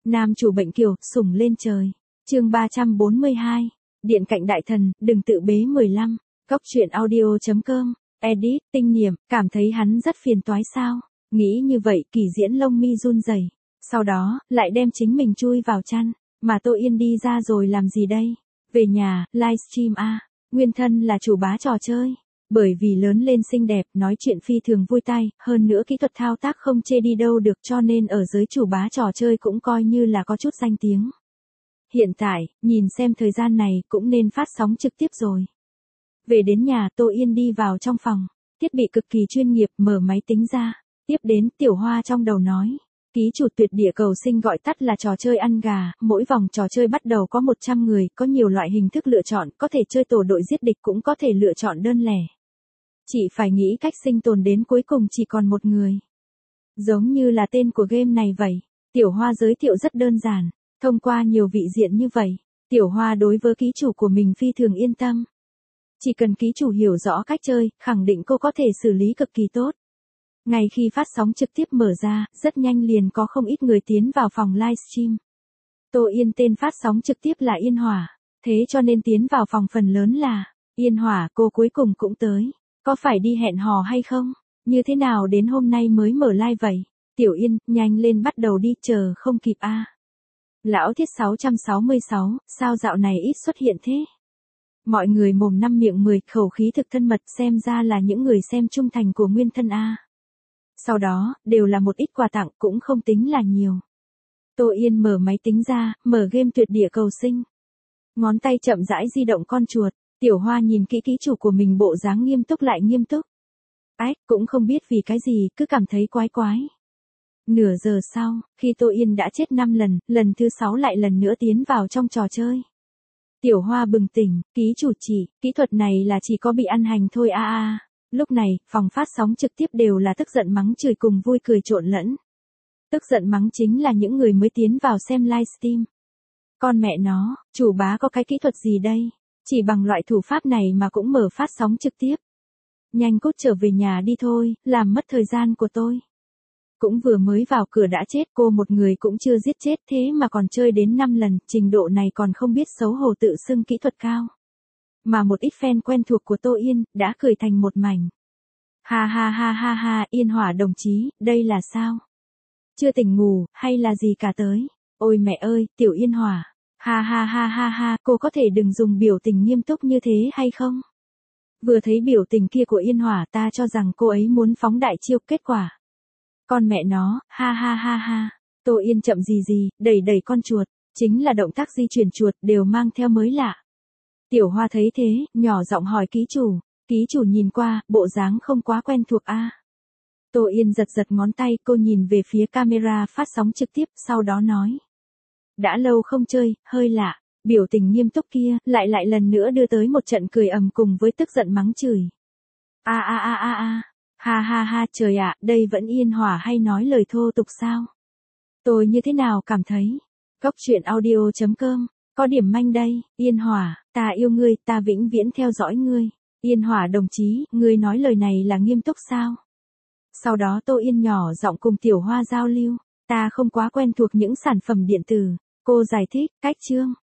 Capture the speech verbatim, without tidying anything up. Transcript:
Nam chủ bệnh kiều, sủng lên trời. Chương ba trăm bốn mươi hai. Điện cạnh đại thần, đừng tự bế mười lăm. Góc truyện audio chấm com. Edit, tinh niệm, cảm thấy hắn rất phiền toái sao? Nghĩ như vậy, Kỳ Diễn lông mi run rẩy. Sau đó, lại đem chính mình chui vào chăn. Mà Tô Yên đi ra rồi làm gì đây? Về nhà, livestream a. Nguyên thân là chủ bá trò chơi. Bởi vì lớn lên xinh đẹp, nói chuyện phi thường vui tai, hơn nữa kỹ thuật thao tác không chê đi đâu được, cho nên ở giới chủ bá trò chơi cũng coi như là có chút danh tiếng. Hiện tại, nhìn xem thời gian này cũng nên phát sóng trực tiếp rồi. Về đến nhà, Tô Yên đi vào trong phòng, thiết bị cực kỳ chuyên nghiệp, mở máy tính ra, tiếp đến Tiểu Hoa trong đầu nói. Ký chủ tuyệt địa cầu sinh gọi tắt là trò chơi ăn gà, mỗi vòng trò chơi bắt đầu có một trăm người, có nhiều loại hình thức lựa chọn, có thể chơi tổ đội giết địch cũng có thể lựa chọn đơn lẻ. Chị phải nghĩ cách sinh tồn đến cuối cùng chỉ còn một người. Giống như là tên của game này vậy. Tiểu Hoa giới thiệu rất đơn giản, thông qua nhiều vị diện như vậy, Tiểu Hoa đối với ký chủ của mình phi thường yên tâm. Chỉ cần ký chủ hiểu rõ cách chơi, khẳng định cô có thể xử lý cực kỳ tốt. Ngay khi phát sóng trực tiếp mở ra, rất nhanh liền có không ít người tiến vào phòng livestream. Tô Yên tên phát sóng trực tiếp là Yên Hỏa, thế cho nên tiến vào phòng phần lớn là Yên Hỏa, cô cuối cùng cũng tới. Có phải đi hẹn hò hay không? Như thế nào đến hôm nay mới mở live vậy? Tiểu Yên, nhanh lên bắt đầu đi, chờ không kịp a. À. Lão Thiết sáu trăm sáu mươi sáu, sao dạo này ít xuất hiện thế? Mọi người mồm năm miệng mười, khẩu khí thực thân mật, xem ra là những người xem trung thành của nguyên thân a. Sau đó, đều là một ít quà tặng, cũng không tính là nhiều. Tô Yên mở máy tính ra, mở game tuyệt địa cầu sinh. Ngón tay chậm rãi di động con chuột. Tiểu Hoa nhìn kỹ ký chủ của mình bộ dáng nghiêm túc lại nghiêm túc. Ách, cũng không biết vì cái gì, cứ cảm thấy quái quái. Nửa giờ sau, khi Tô Yên đã chết năm lần, lần thứ sáu lại lần nữa tiến vào trong trò chơi. Tiểu Hoa bừng tỉnh, ký chủ chỉ, kỹ thuật này là chỉ có bị ăn hành thôi a a. Lúc này, phòng phát sóng trực tiếp đều là tức giận mắng chửi cùng vui cười trộn lẫn. Tức giận mắng chính là những người mới tiến vào xem livestream. Con mẹ nó, chủ bá có cái kỹ thuật gì đây? Chỉ bằng loại thủ pháp này mà cũng mở phát sóng trực tiếp. Nhanh cút trở về nhà đi thôi, làm mất thời gian của tôi. Cũng vừa mới vào cửa đã chết, cô một người cũng chưa giết chết, thế mà còn chơi đến năm lần, trình độ này còn không biết xấu hổ tự xưng kỹ thuật cao. Mà một ít fan quen thuộc của Tô Yên, đã cười thành một mảnh. Ha ha ha ha ha, Yên Hỏa đồng chí, đây là sao? Chưa tỉnh ngủ, hay là gì cả tới? Ôi mẹ ơi, Tiểu Yên Hỏa. Ha ha ha ha ha, cô có thể đừng dùng biểu tình nghiêm túc như thế hay không? Vừa thấy biểu tình kia của Yên Hỏa ta cho rằng cô ấy muốn phóng đại chiêu, kết quả. Con mẹ nó, ha ha ha ha. Tô Yên chậm gì gì, đẩy đẩy con chuột, chính là động tác di chuyển chuột đều mang theo mới lạ. Tiểu Hoa thấy thế, nhỏ giọng hỏi ký chủ, ký chủ nhìn qua, bộ dáng không quá quen thuộc a. À. Tô Yên giật giật ngón tay, cô nhìn về phía camera phát sóng trực tiếp, sau đó nói. Đã lâu không chơi, hơi lạ, biểu tình nghiêm túc kia, lại lại lần nữa đưa tới một trận cười ầm cùng với tức giận mắng chửi. A a a a a, ha ha ha, trời ạ, đây vẫn Yên Hỏa hay nói lời thô tục sao? Tôi như thế nào cảm thấy? Góc truyện audio chấm com, có điểm manh đây, Yên Hỏa, ta yêu ngươi, ta vĩnh viễn theo dõi ngươi. Yên Hỏa đồng chí, ngươi nói lời này là nghiêm túc sao? Sau đó Tô Yên nhỏ giọng cùng Tiểu Hoa giao lưu, ta không quá quen thuộc những sản phẩm điện tử. Cô giải thích, cách chương,